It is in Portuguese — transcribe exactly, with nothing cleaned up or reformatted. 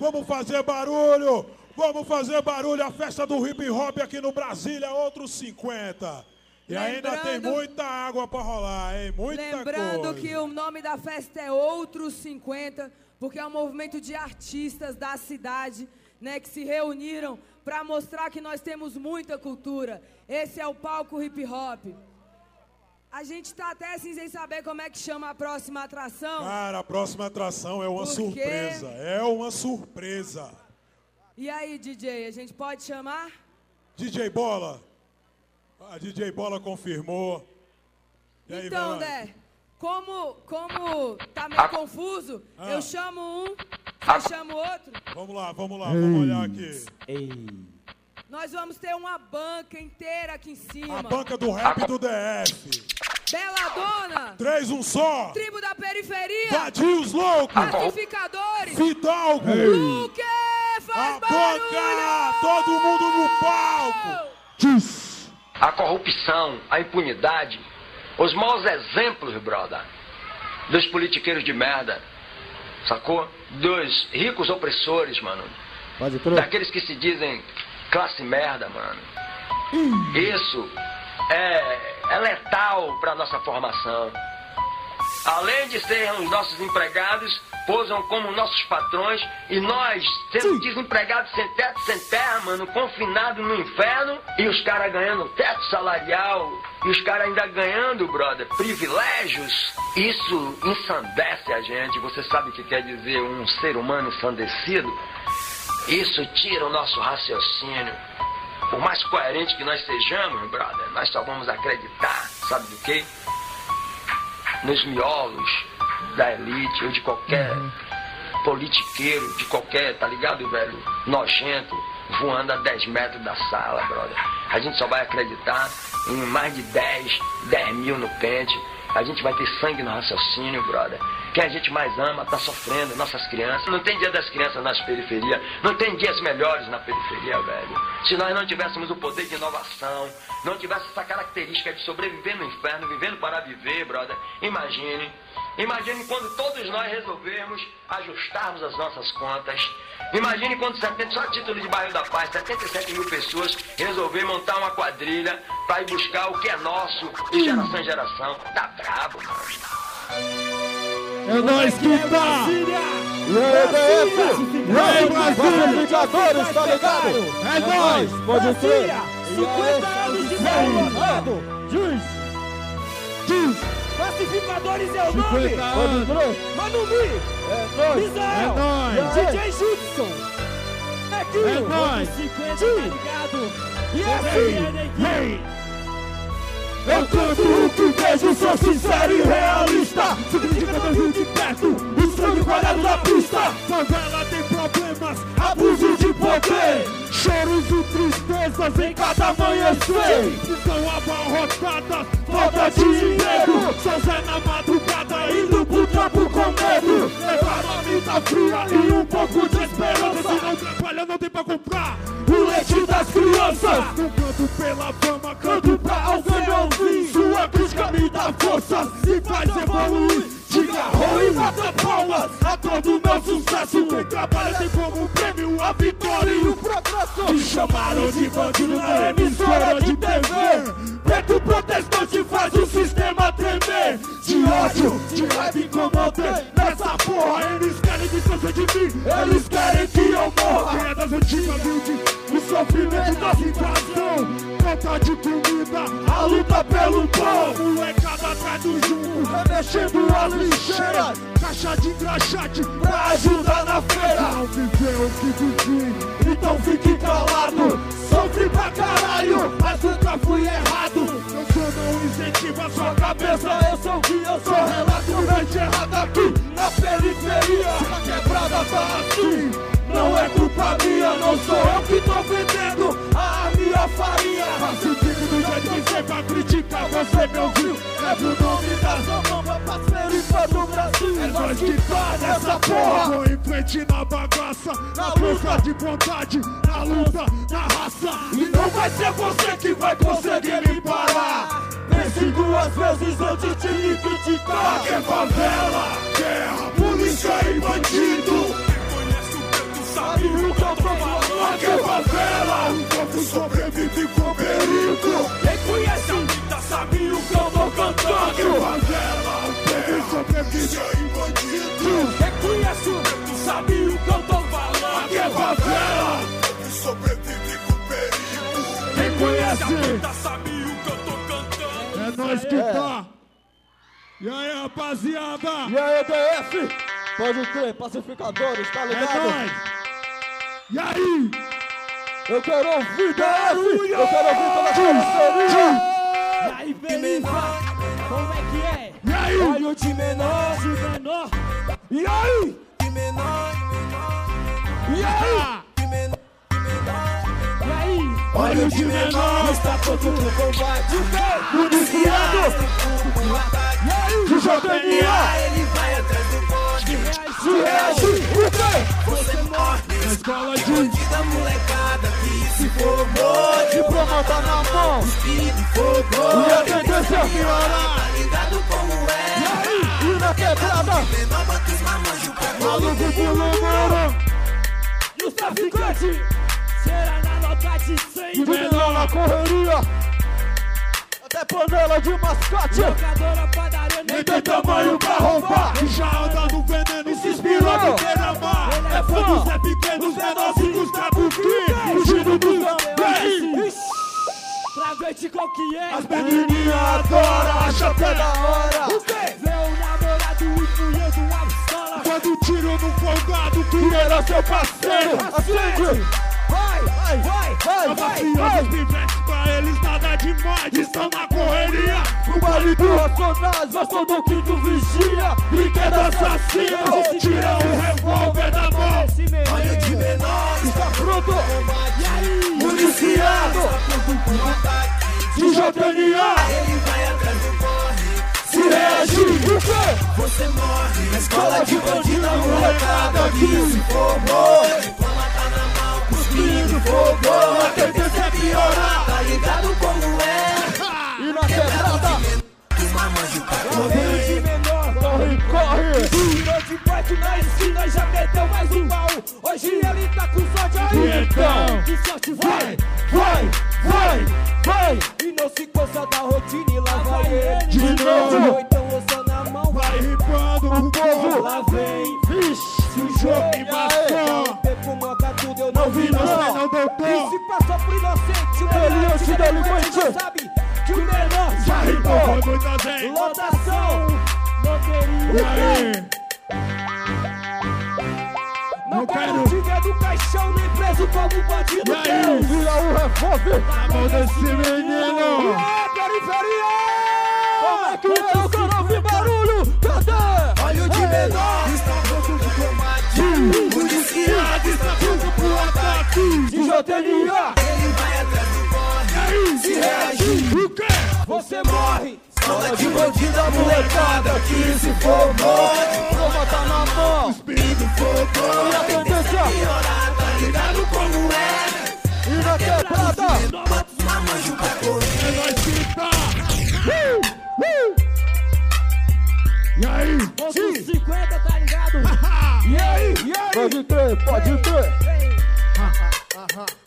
Vamos fazer barulho! Vamos fazer barulho! A festa do hip hop aqui no Brasília é outros cinquenta. E Lembrando, ainda tem muita água pra rolar, hein? Muita lembrando coisa. que o nome da festa é Outros cinquenta, porque é um movimento de artistas da cidade, né, que se reuniram para mostrar que nós temos muita cultura. Esse é o palco hip hop. A gente tá até assim sem saber como é que chama a próxima atração. Cara, a próxima atração é uma Por quê? surpresa. É uma surpresa. E aí, D J, a gente pode chamar? D J Bola. A D J Bola confirmou. E aí, Então, vai lá. Dé, como, como tá meio confuso, Ah. eu chamo um, você chama o outro. Vamos lá, vamos lá, vamos olhar aqui. Ei. Nós vamos ter uma banca inteira aqui em cima. A banca do rap do D F. Bela Dona, Três, um só. Tribo da Periferia, Vadios loucos. Pacificadores, Fidalgo. Luque, A faz banca. barulho! Todo mundo no palco. A corrupção, a impunidade, os maus exemplos, brother, dos politiqueiros de merda, sacou? Dos ricos opressores, mano. Pode crer. Daqueles que se dizem classe merda, mano. Isso é, é letal pra nossa formação. Além de serem os nossos empregados, posam como nossos patrões, e nós, sendo desempregados sem teto, sem terra, mano, confinados no inferno, e os caras ganhando teto salarial, e os caras ainda ganhando, brother, privilégios. Isso ensandece a gente. Você sabe o que quer dizer um ser humano ensandecido? Isso tira o nosso raciocínio. Por mais coerente que nós sejamos, brother, nós só vamos acreditar, sabe do quê? Nos miolos da elite ou de qualquer uhum. politiqueiro, de qualquer, tá ligado, velho? Nojento, voando a dez metros da sala, brother. A gente só vai acreditar em mais de dez, dez mil no pente. A gente vai ter sangue no raciocínio, brother. Quem a gente mais ama tá sofrendo, nossas crianças. Não tem dia das crianças nas periferias, não tem dias melhores na periferia, velho. Se nós não tivéssemos o poder de inovação, não tivesse essa característica de sobreviver no inferno, vivendo para viver, brother, imagine. Imagine quando todos nós resolvermos ajustarmos as nossas contas. Imagine quando setenta, só a título de Bairro da Paz, setenta e sete mil pessoas resolver montar uma quadrilha para ir buscar o que é nosso de geração em geração. Tá brabo, mano. É nóis que tá! E aí, D F! E aí, pacificadores, tá ligado? É nóis! Pode ser! cinquenta anos de Bairro Juiz! Juiz! Pacificadores é o nome! cinquenta anos! Manu Mi! É nóis! Misael! É nóis! D J Judson! Nequinho! É nóis! cinquenta, tá ligado? E assim! Eu canto o que vejo, sou sincero e realista. Significa do Rio de perto, o sangue guardado na pista. Favela tem problemas, abuso de poder, choros e tristezas em cada amanhecer. Estão abarrotadas, falta de emprego. São Zé na madrugada, indo pro trampo com medo. Levaram a vida fria e um pouco de esperança. Se não trabalha, não tem pra comprar o leite das crianças. Não canto pela fama, canto pra alguém ouvir. Sua crítica me dá força e faz evoluir. Diga oi e bata palmas a todo meu sucesso. Quem trabalha tem como prêmio a vitória e o progresso. Me chamaram de bandido na emissora de T V. Preto protestante faz o sistema tremer. De ódio, de raiva incomodei nessa porra. Eles querem distância de mim, eles querem que eu morra. Quem é das antigas viu o sofrimento da situação. Falta de comida, a luta pelo pão. Molecada atrás do jogo, remexendo as lixeiras. Caixa de engraxate pra ajudar na feira. Não viveu o que vivi, então fique calado. Sofri pra caralho, mas nunca fui errado. Eu só não incentivo a sua cabeça, eu sou o que eu sou. Relativamente errado aqui na periferia. A quebrada tá assim, não é culpa minha. Não sou eu que tô vendendo a minha farinha. Faço o tipo do jeito que você vai criticar, você me ouviu. Leve o nome das mamães pras periferias do Brasil. É nós que tá nessa porra. Vou em frente na bagaça, na busca de vontade, na luta, na raça. E não vai ser você que vai conseguir me parar. Pense duas vezes antes de me criticar. Que é favela, guerra, polícia e bandido. Conhece o preto, sabe o que eu tô falando. Aqui é favela, o povo sobrevive com perigo. Quem conhece a vida sabe o que eu tô cantando. Aqui é favela, o povo sobrevive em bandido. Quem conhece o preto sabe o que eu tô falando. Aqui é favela, o povo sobrevive com perigo. Quem conhece a vida sabe o que eu tô cantando. É nós que tá. E aí, rapaziada? E aí, D F? Pode crer, pacificadores, tá É ligado? nóis. E aí? Eu quero ouvir D F! Eu quero ouvir toda a carroceria! E aí, beleza? Como é que é? E aí? Olha o de menor, de menor. E aí? De menor, E aí? de menor, de menor. E aí? Olha o de menor. Está todo pro combate. Municiado. E aí? De J N A. Ele vai atrás do bonde. Se reagir. O quê? Você morre. Na escola de... Da molecada que se formou. Diploma tá na mão! Espírito fogo. E a tendência é piorar. Tá ligado como é? E na quebrada! Menor bota os mamanjos pra Maluco de número. E os traficantes? Será na nota de cem? De menor Na correria! Até panela de mascate! Locadora, padaria, Nem tem tamanho pra roubar. E já anda no veneno e se inspirou no beira-mar. É fã dos Zé Pequenos, menorzinhos da Buquim. Fugindo dos também. Travete qual que é? As menininhas adoram, acha até da hora. O quê? Vê o namorado influindo a pistola. Quando tiro no folgado, que era seu parceiro. Acende! Vai, vai, vai, vai, As vai, mafiosas vai. pivetes, pra eles nada demais. Estão na correria. O baile do Racionais, nós somos o quinto vigia! Brinquedo assassino. Tira o revólver da mão. Olha de menor, Está pronto! e aí? Municiado. De J N A. Ele vai atrás do corre. Se reagir. O quê? Você morre na escola de bandido, a molecada que se formou. Diploma tá na mão, cuspindo fogo. A tendência é piorar, tá ligado como é? E na quebrada! Os mamanjos pra correr. De menor, Corre, corre! virou de bike na esquina, já meteu mais um baú. Hoje ele tá com sorte aí. E então? Que sorte vai, Vai, vai, vai. e não se cansa da rotina e lá vai ele. De novo. Ou então ossa na mão, Vai ripando o povo. lá vem. Vixe! Sujou e maçã. Tempo moca tudo, eu não Não vi, não sei, não E doutor. se passou por inocente, o Delinquente, menor delinquente. já sabe que o menor Já ripou, foi muita gente. Lotação, E loteria. aí? Não Não quero quero. te ver do caixão, nem preso como bandido. E aí? Vira o revólver! Na mão desse menino. É, periferia! Como é que é? Eu quero ouvir barulho! Cadê? Olha o de menor, está pronto pro combate. Policiado está pronto pro ataque. De J N A! Ele vai atrás do corre. Se reagir, O quê? você morre. Escola de bandido, a molecada que se formou. Diploma tá na mão! Espírito fogo. E a tendência? Piorar, tá ligado como é? E na quebrada! Bota os mamanjos pra correr. É nós que tá. E aí? Ponto cinquenta, tá ligado? E aí? E aí? Pode crer, pode crer! Vem. Aham.